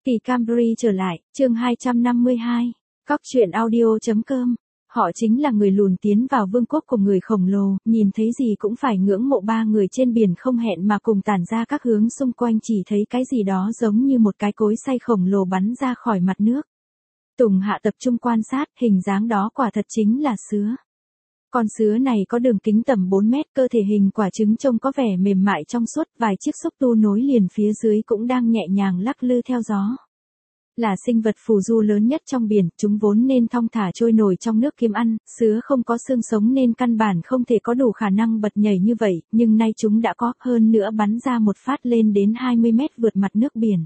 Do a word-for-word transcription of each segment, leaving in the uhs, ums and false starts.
Kỳ Camry trở lại, chương hai trăm năm mươi hai. Cóc truyện audio.com. Họ chính là người lùn tiến vào vương quốc của người khổng lồ, nhìn thấy gì cũng phải ngưỡng mộ. Ba người trên biển không hẹn mà cùng tản ra các hướng xung quanh, chỉ thấy cái gì đó giống như một cái cối xay khổng lồ bắn ra khỏi mặt nước. Tùng Hạ tập trung quan sát, hình dáng đó quả thật chính là sứa. Con sứa này có đường kính tầm bốn mét, cơ thể hình quả trứng trông có vẻ mềm mại trong suốt, vài chiếc xúc tu nối liền phía dưới cũng đang nhẹ nhàng lắc lư theo gió. Là sinh vật phù du lớn nhất trong biển, chúng vốn nên thong thả trôi nổi trong nước kiếm ăn, sứa không có xương sống nên căn bản không thể có đủ khả năng bật nhảy như vậy, nhưng nay chúng đã có, hơn nữa bắn ra một phát lên đến hai mươi mét vượt mặt nước biển.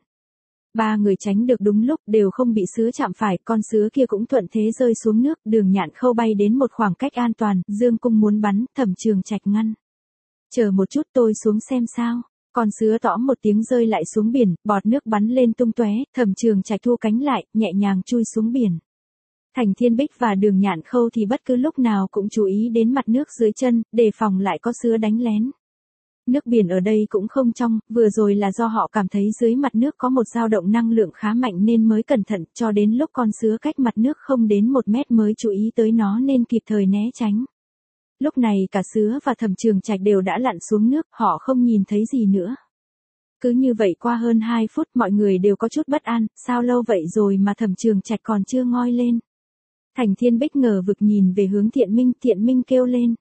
Ba người tránh được đúng lúc, đều không bị sứa chạm phải, con sứa kia cũng thuận thế rơi xuống nước. Đường Nhạn Khâu bay đến một khoảng cách an toàn, dương cung muốn bắn, Thẩm Trường Trạch ngăn. Chờ một chút, tôi xuống xem sao. Con sứa tõm một tiếng rơi lại xuống biển, bọt nước bắn lên tung tóe. Thẩm Trường Trạch thu cánh lại, nhẹ nhàng chui xuống biển. Thành Thiên Bích và Đường Nhạn Khâu thì bất cứ lúc nào cũng chú ý đến mặt nước dưới chân, đề phòng lại có sứa đánh lén. Nước biển ở đây cũng không trong, vừa rồi là do họ cảm thấy dưới mặt nước có một dao động năng lượng khá mạnh nên mới cẩn thận, cho đến lúc con sứa cách mặt nước không đến một mét mới chú ý tới nó nên kịp thời né tránh. Lúc này cả sứa và Thẩm Trường Trạch đều đã lặn xuống nước, họ không nhìn thấy gì nữa. Cứ như vậy qua hơn hai phút, mọi người đều có chút bất an, sao lâu vậy rồi mà Thẩm Trường Trạch còn chưa ngoi lên. Thành Thiên Bích ngờ vực nhìn về hướng Thiện Minh, Thiện Minh kêu lên.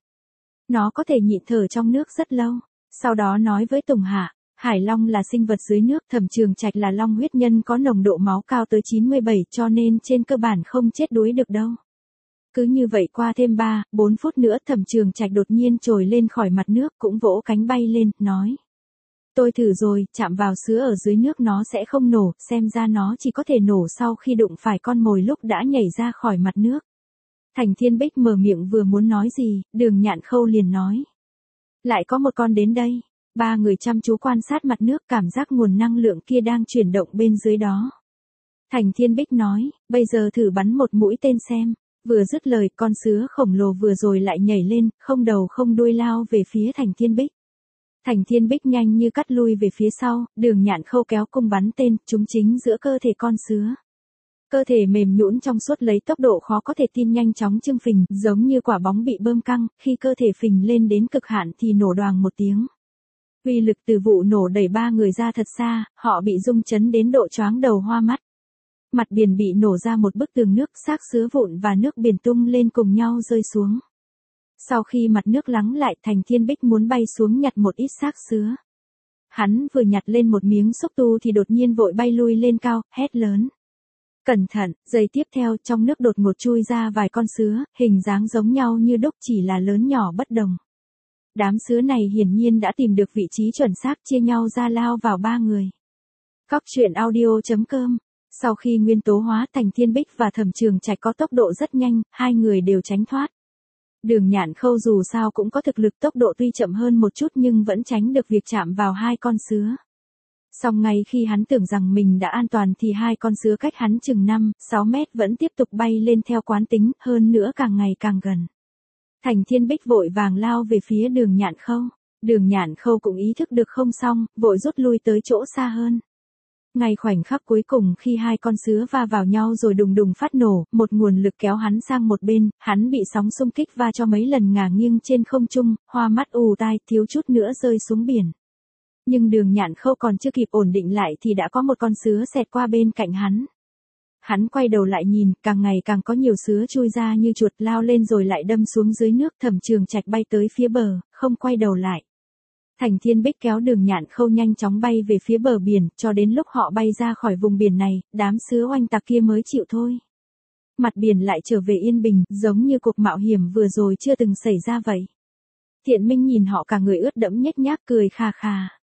Nó có thể nhịn thở trong nước rất lâu. Sau đó nói với Tùng Hạ, Hải Long là sinh vật dưới nước, Thẩm Trường Trạch là long huyết nhân có nồng độ máu cao tới chín mươi bảy, cho nên trên cơ bản không chết đuối được đâu. Cứ như vậy qua thêm ba, bốn phút nữa, Thẩm Trường Trạch đột nhiên trồi lên khỏi mặt nước, cũng vỗ cánh bay lên, nói. Tôi thử rồi, chạm vào sứa ở dưới nước nó sẽ không nổ, xem ra nó chỉ có thể nổ sau khi đụng phải con mồi lúc đã nhảy ra khỏi mặt nước. Thành Thiên Bích mở miệng vừa muốn nói gì, Đường Nhạn Khâu liền nói. Lại có một con đến đây. Ba người chăm chú quan sát mặt nước, cảm giác nguồn năng lượng kia đang chuyển động bên dưới đó. Thành Thiên Bích nói, bây giờ thử bắn một mũi tên xem. Vừa dứt lời, con sứa khổng lồ vừa rồi lại nhảy lên, không đầu không đuôi lao về phía Thành Thiên Bích. Thành Thiên Bích nhanh như cắt lui về phía sau, Đường Nhạn Khâu kéo cung bắn tên, trúng chính giữa cơ thể con sứa. Cơ thể mềm nhũn trong suốt lấy tốc độ khó có thể tin nhanh chóng chưng phình, giống như quả bóng bị bơm căng, khi cơ thể phình lên đến cực hạn thì nổ đoàng một tiếng. Uy lực từ vụ nổ đẩy ba người ra thật xa, họ bị rung chấn đến độ choáng đầu hoa mắt. Mặt biển bị nổ ra một bức tường nước, xác sứa vụn và nước biển tung lên cùng nhau rơi xuống. Sau khi mặt nước lắng lại, Thành Thiên Bích muốn bay xuống nhặt một ít xác sứa. Hắn vừa nhặt lên một miếng xúc tu thì đột nhiên vội bay lui lên cao, hét lớn. Cẩn thận, giây tiếp theo trong nước đột ngột chui ra vài con sứa, hình dáng giống nhau như đúc chỉ là lớn nhỏ bất đồng. Đám sứa này hiển nhiên đã tìm được vị trí chuẩn xác, chia nhau ra lao vào ba người. Cóc truyện audio.com. Sau khi nguyên tố hóa, Thành Thiên Bích và Thẩm Trường Trạch có tốc độ rất nhanh, hai người đều tránh thoát. Đường Nhạn Khâu dù sao cũng có thực lực, tốc độ tuy chậm hơn một chút nhưng vẫn tránh được việc chạm vào hai con sứa. Song ngay khi hắn tưởng rằng mình đã an toàn thì hai con sứa cách hắn chừng năm, sáu mét vẫn tiếp tục bay lên theo quán tính, hơn nữa càng ngày càng gần. Thành Thiên Bích vội vàng lao về phía Đường Nhạn Khâu. Đường Nhạn Khâu cũng ý thức được không xong, vội rút lui tới chỗ xa hơn. Ngay khoảnh khắc cuối cùng khi hai con sứa va vào nhau rồi đùng đùng phát nổ, một nguồn lực kéo hắn sang một bên, hắn bị sóng xung kích va cho mấy lần ngả nghiêng trên không trung, hoa mắt ù tai, thiếu chút nữa rơi xuống biển. Nhưng Đường Nhạn Khâu còn chưa kịp ổn định lại thì đã có một con sứa xẹt qua bên cạnh hắn. Hắn quay đầu lại nhìn, càng ngày càng có nhiều sứa chui ra như chuột lao lên rồi lại đâm xuống dưới nước. Thẩm Trường Trạch bay tới phía bờ, không quay đầu lại. Thành Thiên Bích kéo Đường Nhạn Khâu nhanh chóng bay về phía bờ biển, cho đến lúc họ bay ra khỏi vùng biển này, đám sứa oanh tạc kia mới chịu thôi. Mặt biển lại trở về yên bình, giống như cuộc mạo hiểm vừa rồi chưa từng xảy ra vậy. Thiện Minh nhìn họ cả người ướt đẫm nhếch nhác cười khà khà.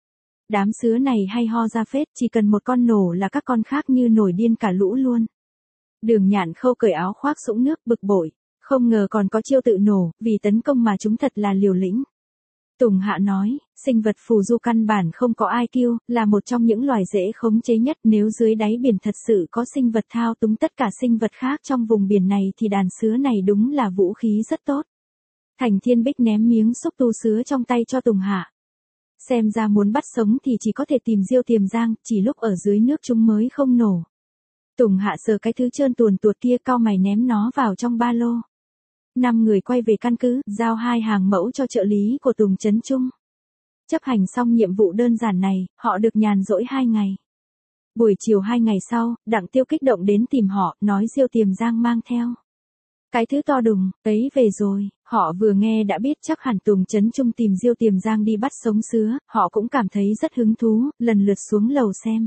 Đám sứa này hay ho ra phết, chỉ cần một con nổ là các con khác như nổi điên cả lũ luôn. Đường Nhạn Khâu cởi áo khoác sũng nước bực bội, không ngờ còn có chiêu tự nổ, vì tấn công mà chúng thật là liều lĩnh. Tùng Hạ nói, sinh vật phù du căn bản không có i kiu, là một trong những loài dễ khống chế nhất, nếu dưới đáy biển thật sự có sinh vật thao túng tất cả sinh vật khác trong vùng biển này thì đàn sứa này đúng là vũ khí rất tốt. Thành Thiên Bích ném miếng xúc tu sứa trong tay cho Tùng Hạ. Xem ra muốn bắt sống thì chỉ có thể tìm Diêu Tiềm Giang, chỉ lúc ở dưới nước chúng mới không nổ. Tùng Hạ sờ cái thứ trơn tuồn tuột kia, cau mày ném nó vào trong ba lô. Năm người quay về căn cứ, giao hai hàng mẫu cho trợ lý của Tùng Chấn Trung. Chấp hành xong nhiệm vụ đơn giản này, họ được nhàn rỗi hai ngày. Buổi chiều hai ngày sau, Đặng Tiêu kích động đến tìm họ, nói Diêu Tiềm Giang mang theo cái thứ to đùng, ấy về rồi. Họ vừa nghe đã biết chắc hẳn Tùng Chấn Trung tìm Diêu Tiềm Giang đi bắt sống sứa, họ cũng cảm thấy rất hứng thú, lần lượt xuống lầu xem.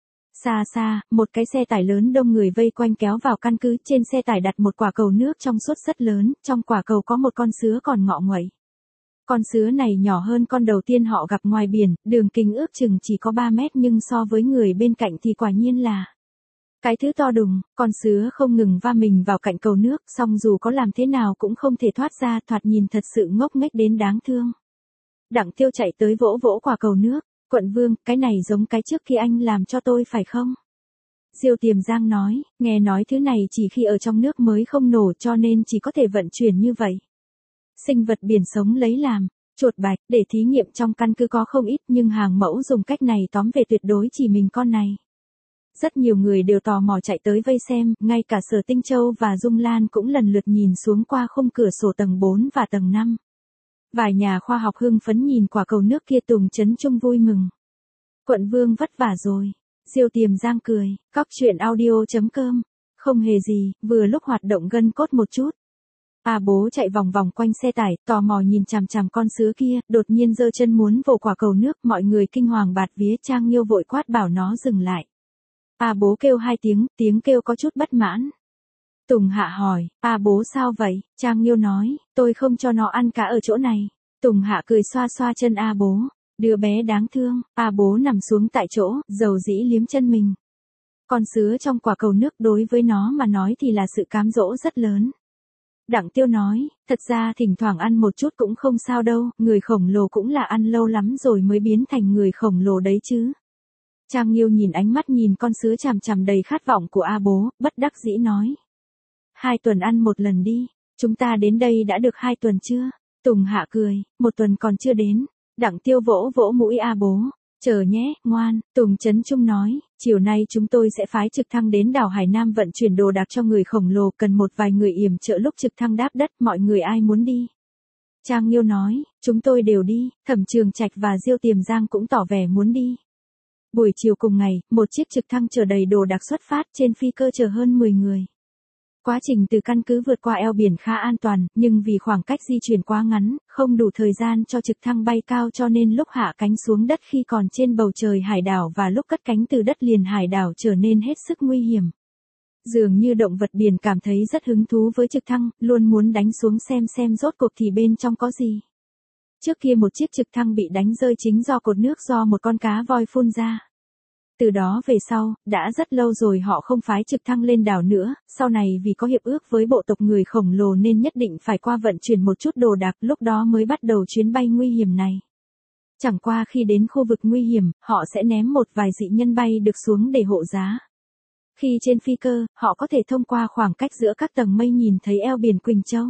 Xa xa, một cái xe tải lớn đông người vây quanh kéo vào căn cứ, trên xe tải đặt một quả cầu nước trong suốt rất lớn, trong quả cầu có một con sứa còn ngọ nguậy. Con sứa này nhỏ hơn con đầu tiên họ gặp ngoài biển, đường kính ước chừng chỉ có ba mét nhưng so với người bên cạnh thì quả nhiên là cái thứ to đùng. Con sứa không ngừng va mình vào cạnh cầu nước, song dù có làm thế nào cũng không thể thoát ra, thoạt nhìn thật sự ngốc nghếch đến đáng thương. Đặng Tiêu chạy tới vỗ vỗ quả cầu nước. Quận Vương, cái này giống cái trước khi anh làm cho tôi phải không? Diêu Tiềm Giang nói, nghe nói thứ này chỉ khi ở trong nước mới không nổ cho nên chỉ có thể vận chuyển như vậy. Sinh vật biển sống lấy làm, chuột bạch, để thí nghiệm trong căn cứ có không ít nhưng hàng mẫu dùng cách này tóm về tuyệt đối chỉ mình con này. Rất nhiều người đều tò mò chạy tới vây xem, ngay cả Sở Tinh Châu và Dung Lan cũng lần lượt nhìn xuống qua khung cửa sổ tầng bốn và tầng năm. Vài nhà khoa học hưng phấn nhìn quả cầu nước kia. Tùng Chấn Trung vui mừng. Quận Vương vất vả rồi. Diêu Tiềm Giang cười, cóc truyện audio chấm com. Không hề gì, vừa lúc hoạt động gân cốt một chút. A Bố chạy vòng vòng quanh xe tải, tò mò nhìn chằm chằm con sứa kia, đột nhiên giơ chân muốn vồ quả cầu nước, mọi người kinh hoàng bạt vía. Trang Nghiêu vội quát bảo nó dừng lại. A Bố kêu hai tiếng, tiếng kêu có chút bất mãn. Tùng Hạ hỏi, A Bố sao vậy? Trang Nghiêu nói, tôi không cho nó ăn cá ở chỗ này. Tùng Hạ cười xoa xoa chân A Bố, đứa bé đáng thương. A Bố nằm xuống tại chỗ, dầu dĩ liếm chân mình. Con sứa trong quả cầu nước đối với nó mà nói thì là sự cám dỗ rất lớn. Đặng Tiêu nói, thật ra thỉnh thoảng ăn một chút cũng không sao đâu, người khổng lồ cũng là ăn lâu lắm rồi mới biến thành người khổng lồ đấy chứ. Trang Nghiêu nhìn ánh mắt nhìn con sứa chằm chằm đầy khát vọng của A Bố, bất đắc dĩ nói. Hai tuần ăn một lần đi, chúng ta đến đây đã được hai tuần chưa? Tùng Hạ cười, một tuần còn chưa đến. Đặng Tiêu vỗ vỗ mũi A Bố, chờ nhé, ngoan. Tùng Chấn Trung nói, chiều nay chúng tôi sẽ phái trực thăng đến đảo Hải Nam vận chuyển đồ đạc cho người khổng lồ, cần một vài người yểm trợ lúc trực thăng đáp đất, mọi người ai muốn đi? Trang Nghiêu nói, chúng tôi đều đi. Thẩm Trường Trạch và Diêu Tiềm Giang cũng tỏ vẻ muốn đi. Buổi chiều cùng ngày, một chiếc trực thăng chở đầy đồ đạc xuất phát, trên phi cơ chở hơn mười người. Quá trình từ căn cứ vượt qua eo biển khá an toàn, nhưng vì khoảng cách di chuyển quá ngắn, không đủ thời gian cho trực thăng bay cao cho nên lúc hạ cánh xuống đất khi còn trên bầu trời hải đảo và lúc cất cánh từ đất liền hải đảo trở nên hết sức nguy hiểm. Dường như động vật biển cảm thấy rất hứng thú với trực thăng, luôn muốn đánh xuống xem xem rốt cuộc thì bên trong có gì. Trước kia một chiếc trực thăng bị đánh rơi chính do cột nước do một con cá voi phun ra. Từ đó về sau, đã rất lâu rồi họ không phái trực thăng lên đảo nữa, sau này vì có hiệp ước với bộ tộc người khổng lồ nên nhất định phải qua vận chuyển một chút đồ đạc, lúc đó mới bắt đầu chuyến bay nguy hiểm này. Chẳng qua khi đến khu vực nguy hiểm, họ sẽ ném một vài dị nhân bay được xuống để hộ giá. Khi trên phi cơ, họ có thể thông qua khoảng cách giữa các tầng mây nhìn thấy eo biển Quỳnh Châu.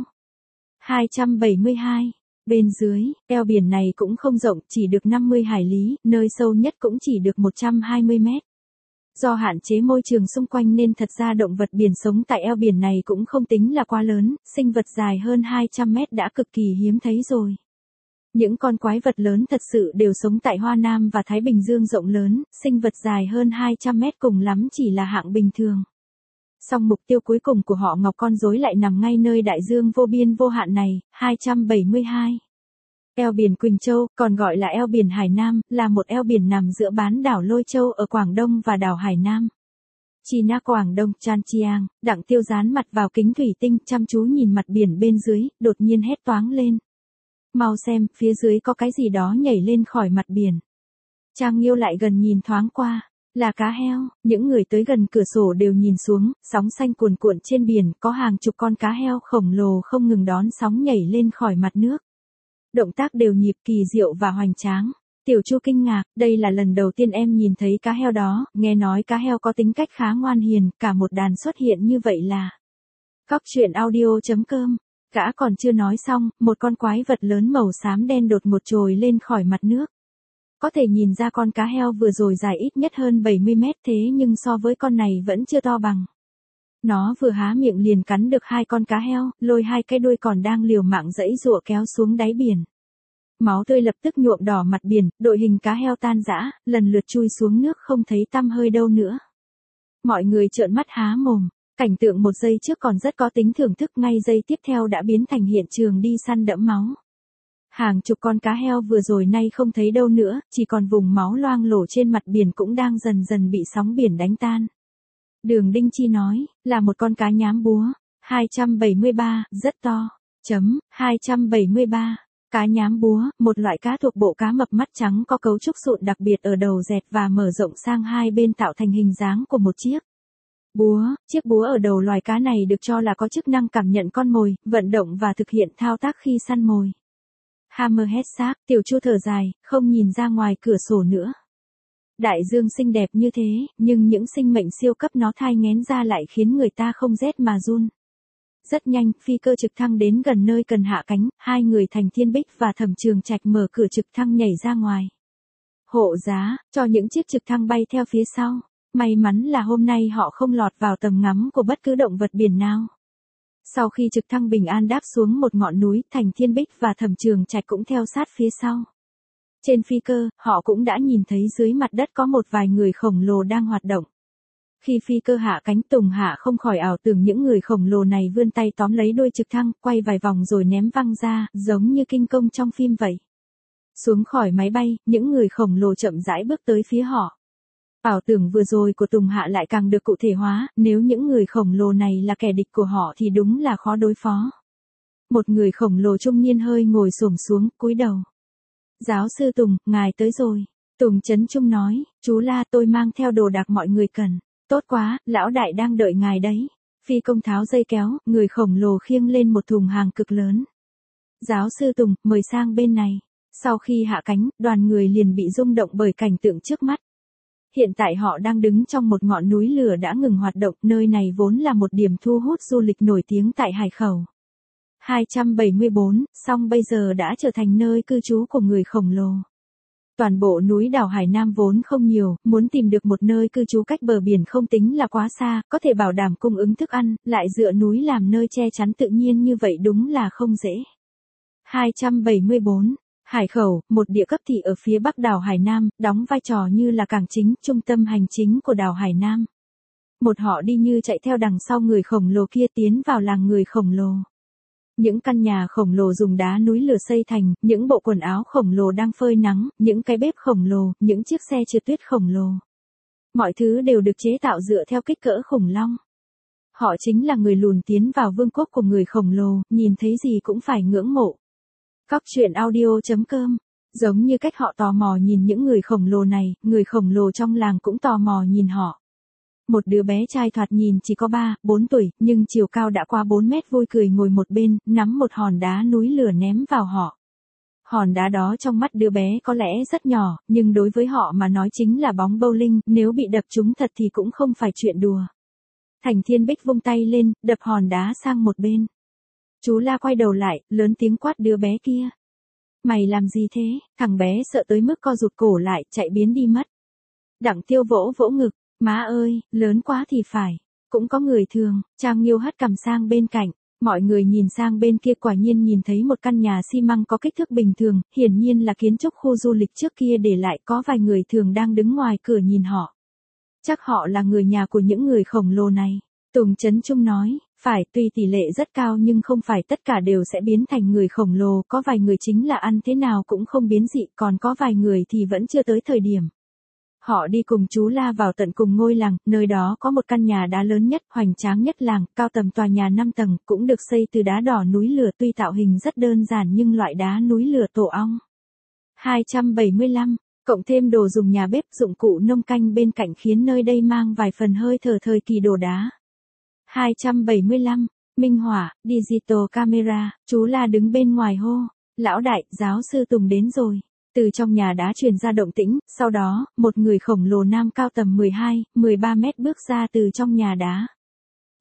hai trăm bảy mươi hai. Bên dưới, eo biển này cũng không rộng, chỉ được năm mươi hải lý, nơi sâu nhất cũng chỉ được một trăm hai mươi mét. Do hạn chế môi trường xung quanh nên thật ra động vật biển sống tại eo biển này cũng không tính là quá lớn, sinh vật dài hơn hai trăm mét đã cực kỳ hiếm thấy rồi. Những con quái vật lớn thật sự đều sống tại Hoa Nam và Thái Bình Dương rộng lớn, sinh vật dài hơn hai trăm mét cùng lắm chỉ là hạng bình thường. Song mục tiêu cuối cùng của họ ngọc con rối lại nằm ngay nơi đại dương vô biên vô hạn này. Hai trăm bảy mươi hai. Eo biển Quỳnh Châu, còn gọi là eo biển Hải Nam, là một eo biển nằm giữa bán đảo Lôi Châu ở Quảng Đông và đảo Hải Nam. China Quảng Đông, Chan Chiang. Đặng Tiêu dán mặt vào kính thủy tinh, chăm chú nhìn mặt biển bên dưới, đột nhiên hét toáng lên. Mau xem, phía dưới có cái gì đó nhảy lên khỏi mặt biển. Trang Nghiêu lại gần nhìn thoáng qua. Là cá heo. Những người tới gần cửa sổ đều nhìn xuống, sóng xanh cuồn cuộn trên biển, có hàng chục con cá heo khổng lồ không ngừng đón sóng nhảy lên khỏi mặt nước. Động tác đều nhịp kỳ diệu và hoành tráng. Tiểu Chu kinh ngạc, đây là lần đầu tiên em nhìn thấy cá heo đó, nghe nói cá heo có tính cách khá ngoan hiền, cả một đàn xuất hiện như vậy là. Cóc truyện audio chấm com. Gã còn chưa nói xong, một con quái vật lớn màu xám đen đột ngột trồi lên khỏi mặt nước. Có thể nhìn ra con cá heo vừa rồi dài ít nhất hơn bảy mươi mét thế nhưng so với con này vẫn chưa to bằng. Nó vừa há miệng liền cắn được hai con cá heo, lôi hai cái đuôi còn đang liều mạng giãy giụa kéo xuống đáy biển. Máu tươi lập tức nhuộm đỏ mặt biển, đội hình cá heo tan rã, lần lượt chui xuống nước không thấy tăm hơi đâu nữa. Mọi người trợn mắt há mồm, cảnh tượng một giây trước còn rất có tính thưởng thức, ngay giây tiếp theo đã biến thành hiện trường đi săn đẫm máu. Hàng chục con cá heo vừa rồi nay không thấy đâu nữa, chỉ còn vùng máu loang lổ trên mặt biển cũng đang dần dần bị sóng biển đánh tan. Đường Đinh Chi nói, là một con cá nhám búa, hai trăm bảy mươi ba, rất to, chấm, hai trăm bảy mươi ba. Cá nhám búa, một loại cá thuộc bộ cá mập mắt trắng có cấu trúc sụn đặc biệt ở đầu dẹt và mở rộng sang hai bên tạo thành hình dáng của một chiếc búa. Chiếc búa ở đầu loài cá này được cho là có chức năng cảm nhận con mồi, vận động và thực hiện thao tác khi săn mồi. Hammerhead Shark, Tiểu Chu thở dài, không nhìn ra ngoài cửa sổ nữa. Đại dương xinh đẹp như thế, nhưng những sinh mệnh siêu cấp nó thai nghén ra lại khiến người ta không rét mà run. Rất nhanh, phi cơ trực thăng đến gần nơi cần hạ cánh, hai người Thành Thiên Bích và Thẩm Trường Trạch mở cửa trực thăng nhảy ra ngoài. Hộ giá, cho những chiếc trực thăng bay theo phía sau. May mắn là hôm nay họ không lọt vào tầm ngắm của bất cứ động vật biển nào. Sau khi trực thăng bình an đáp xuống một ngọn núi, Thành Thiên Bích và Thẩm Trường Trạch cũng theo sát phía sau. Trên phi cơ, họ cũng đã nhìn thấy dưới mặt đất có một vài người khổng lồ đang hoạt động. Khi phi cơ hạ cánh, Tùng Hạ không khỏi ảo tưởng những người khổng lồ này vươn tay tóm lấy đuôi trực thăng, quay vài vòng rồi ném văng ra, giống như kinh công trong phim vậy. Xuống khỏi máy bay, những người khổng lồ chậm rãi bước tới phía họ. Ảo tưởng vừa rồi của Tùng Hạ lại càng được cụ thể hóa, nếu những người khổng lồ này là kẻ địch của họ thì đúng là khó đối phó. Một người khổng lồ trung niên hơi ngồi xổm xuống, cúi đầu. Giáo sư Tùng, ngài tới rồi. Tùng Chấn Trung nói, chú La, tôi mang theo đồ đạc mọi người cần. Tốt quá, lão đại đang đợi ngài đấy. Phi công tháo dây kéo, người khổng lồ khiêng lên một thùng hàng cực lớn. Giáo sư Tùng, mời sang bên này. Sau khi hạ cánh, đoàn người liền bị rung động bởi cảnh tượng trước mắt. Hiện tại họ đang đứng trong một ngọn núi lửa đã ngừng hoạt động, nơi này vốn là một điểm thu hút du lịch nổi tiếng tại Hải Khẩu. hai trăm bảy mươi bốn, song bây giờ đã trở thành nơi cư trú của người khổng lồ. Toàn bộ núi đảo Hải Nam vốn không nhiều, muốn tìm được một nơi cư trú cách bờ biển không tính là quá xa, có thể bảo đảm cung ứng thức ăn, lại dựa núi làm nơi che chắn tự nhiên như vậy đúng là không dễ. hai trăm bảy mươi bốn. Hải Khẩu, một địa cấp thị ở phía bắc đảo Hải Nam, đóng vai trò như là cảng chính, trung tâm hành chính của đảo Hải Nam. Một họ đi như chạy theo đằng sau người khổng lồ kia tiến vào làng người khổng lồ. Những căn nhà khổng lồ dùng đá núi lửa xây thành, những bộ quần áo khổng lồ đang phơi nắng, những cái bếp khổng lồ, những chiếc xe trượt tuyết khổng lồ. Mọi thứ đều được chế tạo dựa theo kích cỡ khủng long. Họ chính là người lùn tiến vào vương quốc của người khổng lồ, nhìn thấy gì cũng phải ngưỡng mộ. Cóc truyện audio chấm com. Giống như cách họ tò mò nhìn những người khổng lồ này, người khổng lồ trong làng cũng tò mò nhìn họ. Một đứa bé trai thoạt nhìn chỉ có ba, bốn tuổi, nhưng chiều cao đã qua bốn mét vui cười ngồi một bên, nắm một hòn đá núi lửa ném vào họ. Hòn đá đó trong mắt đứa bé có lẽ rất nhỏ, nhưng đối với họ mà nói chính là bóng bowling, nếu bị đập trúng thật thì cũng không phải chuyện đùa. Thành Thiên Bích vung tay lên, đập hòn đá sang một bên. Chú La quay đầu lại, lớn tiếng quát đứa bé kia. Mày làm gì thế? Thằng bé sợ tới mức co rụt cổ lại, chạy biến đi mất. Đặng Tiêu vỗ vỗ ngực. Má ơi, lớn quá thì phải. Cũng có người thường. Trang Nghiêu hất cằm sang bên cạnh. Mọi người nhìn sang bên kia quả nhiên nhìn thấy một căn nhà xi măng có kích thước bình thường, hiển nhiên là kiến trúc khu du lịch trước kia để lại, có vài người thường đang đứng ngoài cửa nhìn họ. Chắc họ là người nhà của những người khổng lồ này. Tùng Chấn Trung nói, phải, tuy tỷ lệ rất cao nhưng không phải tất cả đều sẽ biến thành người khổng lồ, có vài người chính là ăn thế nào cũng không biến dị, còn có vài người thì vẫn chưa tới thời điểm. Họ đi cùng chú La vào tận cùng ngôi làng, nơi đó có một căn nhà đá lớn nhất, hoành tráng nhất làng, cao tầm tòa nhà năm tầng, cũng được xây từ đá đỏ núi lửa, tuy tạo hình rất đơn giản nhưng loại đá núi lửa tổ ong. hai trăm bảy mươi lăm, cộng thêm đồ dùng nhà bếp, dụng cụ nông canh bên cạnh khiến nơi đây mang vài phần hơi thở thời kỳ đồ đá. hai trăm bảy mươi lăm, minh họa, digital camera, chú La đứng bên ngoài hô, lão đại, giáo sư Tùng đến rồi. Từ trong nhà đá truyền ra động tĩnh, sau đó, một người khổng lồ nam cao tầm mười hai, mười ba mét bước ra từ trong nhà đá.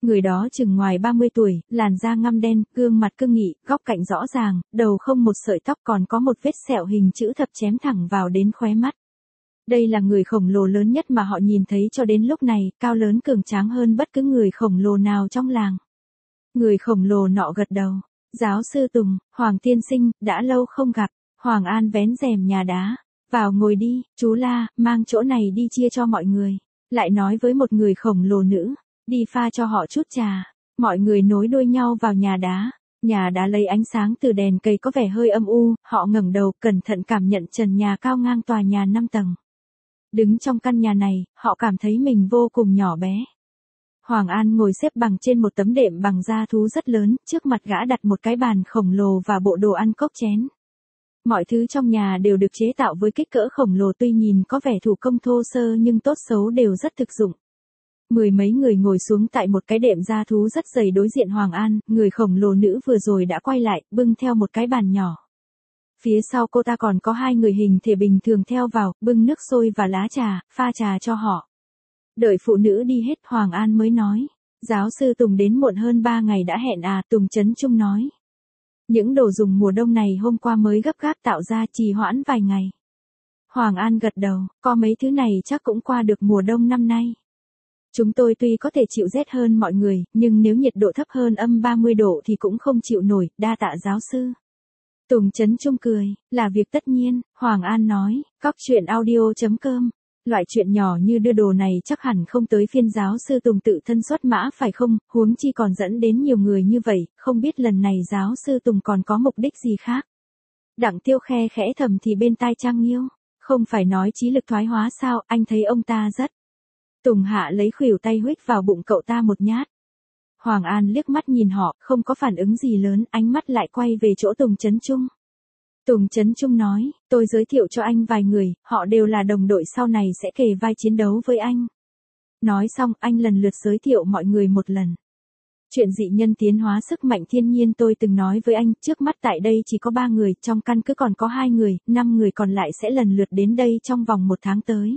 Người đó chừng ngoài ba mươi tuổi, làn da ngăm đen, gương mặt cương nghị, góc cạnh rõ ràng, đầu không một sợi tóc, còn có một vết sẹo hình chữ thập chém thẳng vào đến khóe mắt. Đây là người khổng lồ lớn nhất mà họ nhìn thấy cho đến lúc này, cao lớn cường tráng hơn bất cứ người khổng lồ nào trong làng. Người khổng lồ nọ gật đầu. Giáo sư Tùng, Hoàng tiên sinh, đã lâu không gặp. Hoàng An vén rèm nhà đá. Vào ngồi đi, chú La, mang chỗ này đi chia cho mọi người. Lại nói với một người khổng lồ nữ, đi pha cho họ chút trà. Mọi người nối đuôi nhau vào nhà đá. Nhà đá lấy ánh sáng từ đèn cây có vẻ hơi âm u, họ ngẩng đầu cẩn thận cảm nhận trần nhà cao ngang tòa nhà năm tầng. Đứng trong căn nhà này, họ cảm thấy mình vô cùng nhỏ bé. Hoàng An ngồi xếp bằng trên một tấm đệm bằng da thú rất lớn, trước mặt gã đặt một cái bàn khổng lồ và bộ đồ ăn cốc chén. Mọi thứ trong nhà đều được chế tạo với kích cỡ khổng lồ, tuy nhìn có vẻ thủ công thô sơ nhưng tốt xấu đều rất thực dụng. Mười mấy người ngồi xuống tại một cái đệm da thú rất dày đối diện Hoàng An, người khổng lồ nữ vừa rồi đã quay lại, bưng theo một cái bàn nhỏ. Phía sau cô ta còn có hai người hình thể bình thường theo vào, bưng nước sôi và lá trà, pha trà cho họ. Đợi phụ nữ đi hết, Hoàng An mới nói. Giáo sư Tùng đến muộn hơn ba ngày đã hẹn à, Tùng Chấn Trung nói. Những đồ dùng mùa đông này hôm qua mới gấp gáp tạo ra, trì hoãn vài ngày. Hoàng An gật đầu, có mấy thứ này chắc cũng qua được mùa đông năm nay. Chúng tôi tuy có thể chịu rét hơn mọi người, nhưng nếu nhiệt độ thấp hơn âm ba mươi độ thì cũng không chịu nổi, đa tạ giáo sư. Tùng Chấn Trung cười, là việc tất nhiên, Hoàng An nói, cóc truyện audio chấm com. Loại chuyện nhỏ như đưa đồ này chắc hẳn không tới phiên giáo sư Tùng tự thân xuất mã phải không, huống chi còn dẫn đến nhiều người như vậy, không biết lần này giáo sư Tùng còn có mục đích gì khác. Đặng Tiêu khe khẽ thầm thì bên tai Trang Nghiêu, không phải nói trí lực thoái hóa sao, anh thấy ông ta rất. Tùng Hạ lấy khuỷu tay huých vào bụng cậu ta một nhát. Hoàng An liếc mắt nhìn họ, không có phản ứng gì lớn, ánh mắt lại quay về chỗ Tùng Chấn Trung. Tùng Chấn Trung nói, tôi giới thiệu cho anh vài người, họ đều là đồng đội sau này sẽ kề vai chiến đấu với anh. Nói xong, anh lần lượt giới thiệu mọi người một lần. Chuyện dị nhân tiến hóa sức mạnh thiên nhiên tôi từng nói với anh, trước mắt tại đây chỉ có ba người, trong căn cứ còn có hai người, năm người còn lại sẽ lần lượt đến đây trong vòng một tháng tới.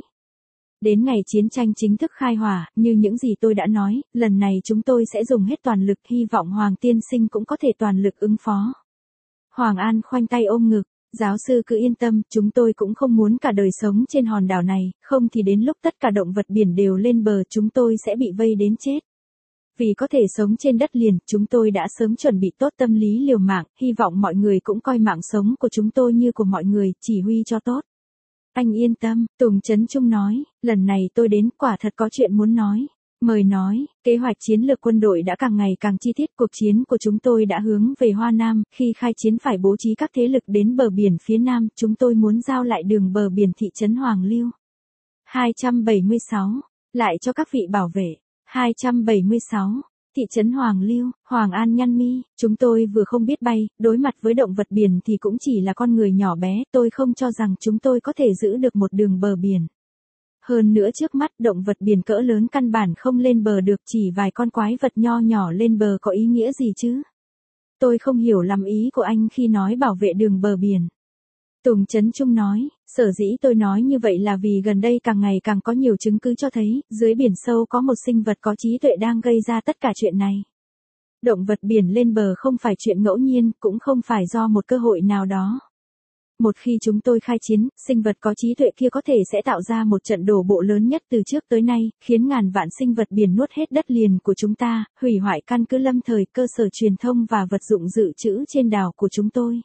Đến ngày chiến tranh chính thức khai hỏa, như những gì tôi đã nói, lần này chúng tôi sẽ dùng hết toàn lực, hy vọng Hoàng tiên sinh cũng có thể toàn lực ứng phó. Hoàng An khoanh tay ôm ngực, giáo sư cứ yên tâm, chúng tôi cũng không muốn cả đời sống trên hòn đảo này, không thì đến lúc tất cả động vật biển đều lên bờ chúng tôi sẽ bị vây đến chết. Vì có thể sống trên đất liền, chúng tôi đã sớm chuẩn bị tốt tâm lý liều mạng, hy vọng mọi người cũng coi mạng sống của chúng tôi như của mọi người, chỉ huy cho tốt. Anh yên tâm, Tùng Chấn Trung nói, lần này tôi đến quả thật có chuyện muốn nói. Mời nói, kế hoạch chiến lược quân đội đã càng ngày càng chi tiết, cuộc chiến của chúng tôi đã hướng về Hoa Nam, khi khai chiến phải bố trí các thế lực đến bờ biển phía Nam, chúng tôi muốn giao lại đường bờ biển thị trấn Hoàng Lưu. hai trăm bảy mươi sáu, lại cho các vị bảo vệ. hai trăm bảy mươi sáu, thị trấn Hoàng Lưu, Hoàng An nhăn mi, chúng tôi vừa không biết bay, đối mặt với động vật biển thì cũng chỉ là con người nhỏ bé, tôi không cho rằng chúng tôi có thể giữ được một đường bờ biển. Hơn nữa trước mắt động vật biển cỡ lớn căn bản không lên bờ được, chỉ vài con quái vật nho nhỏ lên bờ có ý nghĩa gì chứ? Tôi không hiểu lắm ý của anh khi nói bảo vệ đường bờ biển. Tùng Chấn Trung nói, sở dĩ tôi nói như vậy là vì gần đây càng ngày càng có nhiều chứng cứ cho thấy, dưới biển sâu có một sinh vật có trí tuệ đang gây ra tất cả chuyện này. Động vật biển lên bờ không phải chuyện ngẫu nhiên, cũng không phải do một cơ hội nào đó. Một khi chúng tôi khai chiến, sinh vật có trí tuệ kia có thể sẽ tạo ra một trận đổ bộ lớn nhất từ trước tới nay, khiến ngàn vạn sinh vật biển nuốt hết đất liền của chúng ta, hủy hoại căn cứ lâm thời, cơ sở truyền thông và vật dụng dự trữ trên đảo của chúng tôi.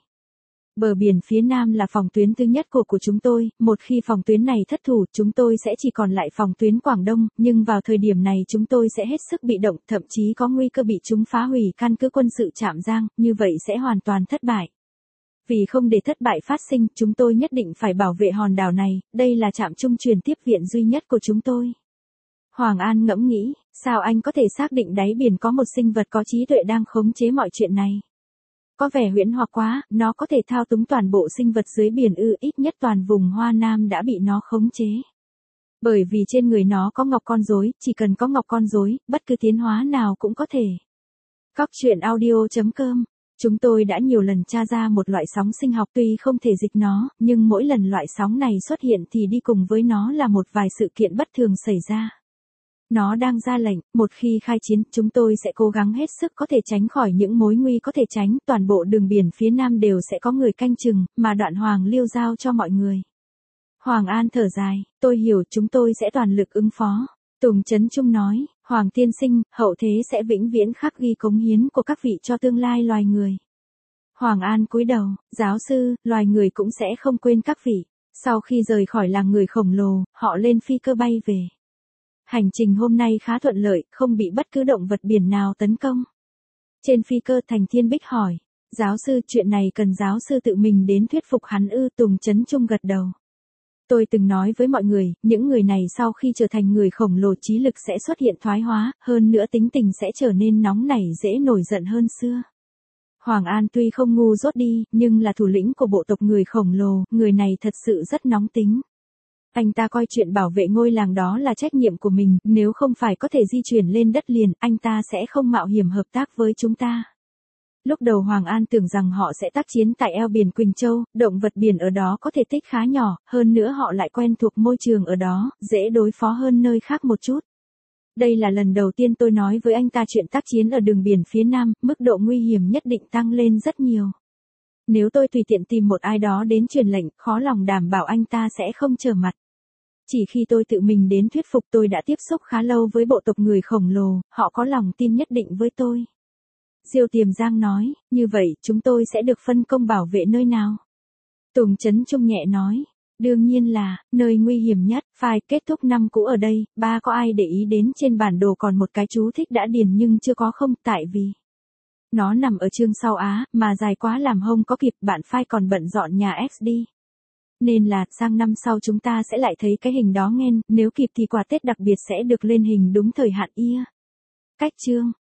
Bờ biển phía Nam là phòng tuyến thứ nhất của của chúng tôi, một khi phòng tuyến này thất thủ, chúng tôi sẽ chỉ còn lại phòng tuyến Quảng Đông, nhưng vào thời điểm này chúng tôi sẽ hết sức bị động, thậm chí có nguy cơ bị chúng phá hủy căn cứ quân sự Trạm Giang, như vậy sẽ hoàn toàn thất bại. Vì không để thất bại phát sinh, chúng tôi nhất định phải bảo vệ hòn đảo này, đây là trạm trung truyền tiếp viện duy nhất của chúng tôi. Hoàng An ngẫm nghĩ, sao anh có thể xác định đáy biển có một sinh vật có trí tuệ đang khống chế mọi chuyện này? Có vẻ huyễn hoặc quá, nó có thể thao túng toàn bộ sinh vật dưới biển ư, ít nhất toàn vùng Hoa Nam đã bị nó khống chế. Bởi vì trên người nó có ngọc con rối, chỉ cần có ngọc con rối, bất cứ tiến hóa nào cũng có thể. Cóc truyện audio chấm com. Chúng tôi đã nhiều lần tra ra một loại sóng sinh học tuy không thể dịch nó, nhưng mỗi lần loại sóng này xuất hiện thì đi cùng với nó là một vài sự kiện bất thường xảy ra. Nó đang ra lệnh, một khi khai chiến, chúng tôi sẽ cố gắng hết sức có thể tránh khỏi những mối nguy có thể tránh, toàn bộ đường biển phía Nam đều sẽ có người canh chừng, mà đoạn Hoàng Liêu giao cho mọi người. Hoàng An thở dài, tôi hiểu, chúng tôi sẽ toàn lực ứng phó. Tùng Chấn Trung nói, Hoàng tiên sinh, hậu thế sẽ vĩnh viễn khắc ghi cống hiến của các vị cho tương lai loài người. Hoàng An cúi đầu, giáo sư, loài người cũng sẽ không quên các vị. Sau khi rời khỏi làng người khổng lồ, họ lên phi cơ bay về. Hành trình hôm nay khá thuận lợi, không bị bất cứ động vật biển nào tấn công. Trên phi cơ Thành Thiên Bích hỏi, giáo sư, chuyện này cần giáo sư tự mình đến thuyết phục hắn ư? Tùng Chấn Trung gật đầu. Tôi từng nói với mọi người, những người này sau khi trở thành người khổng lồ trí lực sẽ xuất hiện thoái hóa, hơn nữa tính tình sẽ trở nên nóng nảy dễ nổi giận hơn xưa. Hoàng An tuy không ngu dốt đi, nhưng là thủ lĩnh của bộ tộc người khổng lồ, người này thật sự rất nóng tính. Anh ta coi chuyện bảo vệ ngôi làng đó là trách nhiệm của mình, nếu không phải có thể di chuyển lên đất liền, anh ta sẽ không mạo hiểm hợp tác với chúng ta. Lúc đầu Hoàng An tưởng rằng họ sẽ tác chiến tại eo biển Quỳnh Châu, động vật biển ở đó có thể tích khá nhỏ, hơn nữa họ lại quen thuộc môi trường ở đó, dễ đối phó hơn nơi khác một chút. Đây là lần đầu tiên tôi nói với anh ta chuyện tác chiến ở đường biển phía Nam, mức độ nguy hiểm nhất định tăng lên rất nhiều. Nếu tôi tùy tiện tìm một ai đó đến truyền lệnh, khó lòng đảm bảo anh ta sẽ không trở mặt. Chỉ khi tôi tự mình đến thuyết phục, tôi đã tiếp xúc khá lâu với bộ tộc người khổng lồ, họ có lòng tin nhất định với tôi. Diêu Tiềm Giang nói, như vậy, chúng tôi sẽ được phân công bảo vệ nơi nào? Tùng Chấn Trung nhẹ nói, đương nhiên là, nơi nguy hiểm nhất, phải kết thúc năm cũ ở đây, ba có ai để ý đến trên bản đồ còn một cái chú thích đã điền nhưng chưa có không, tại vì nó nằm ở chương sau Á, mà dài quá làm không có kịp, bạn phai còn bận dọn nhà X đi. Nên là, sang năm sau chúng ta sẽ lại thấy cái hình đó nghen, nếu kịp thì quà Tết đặc biệt sẽ được lên hình đúng thời hạn ia. Cách chương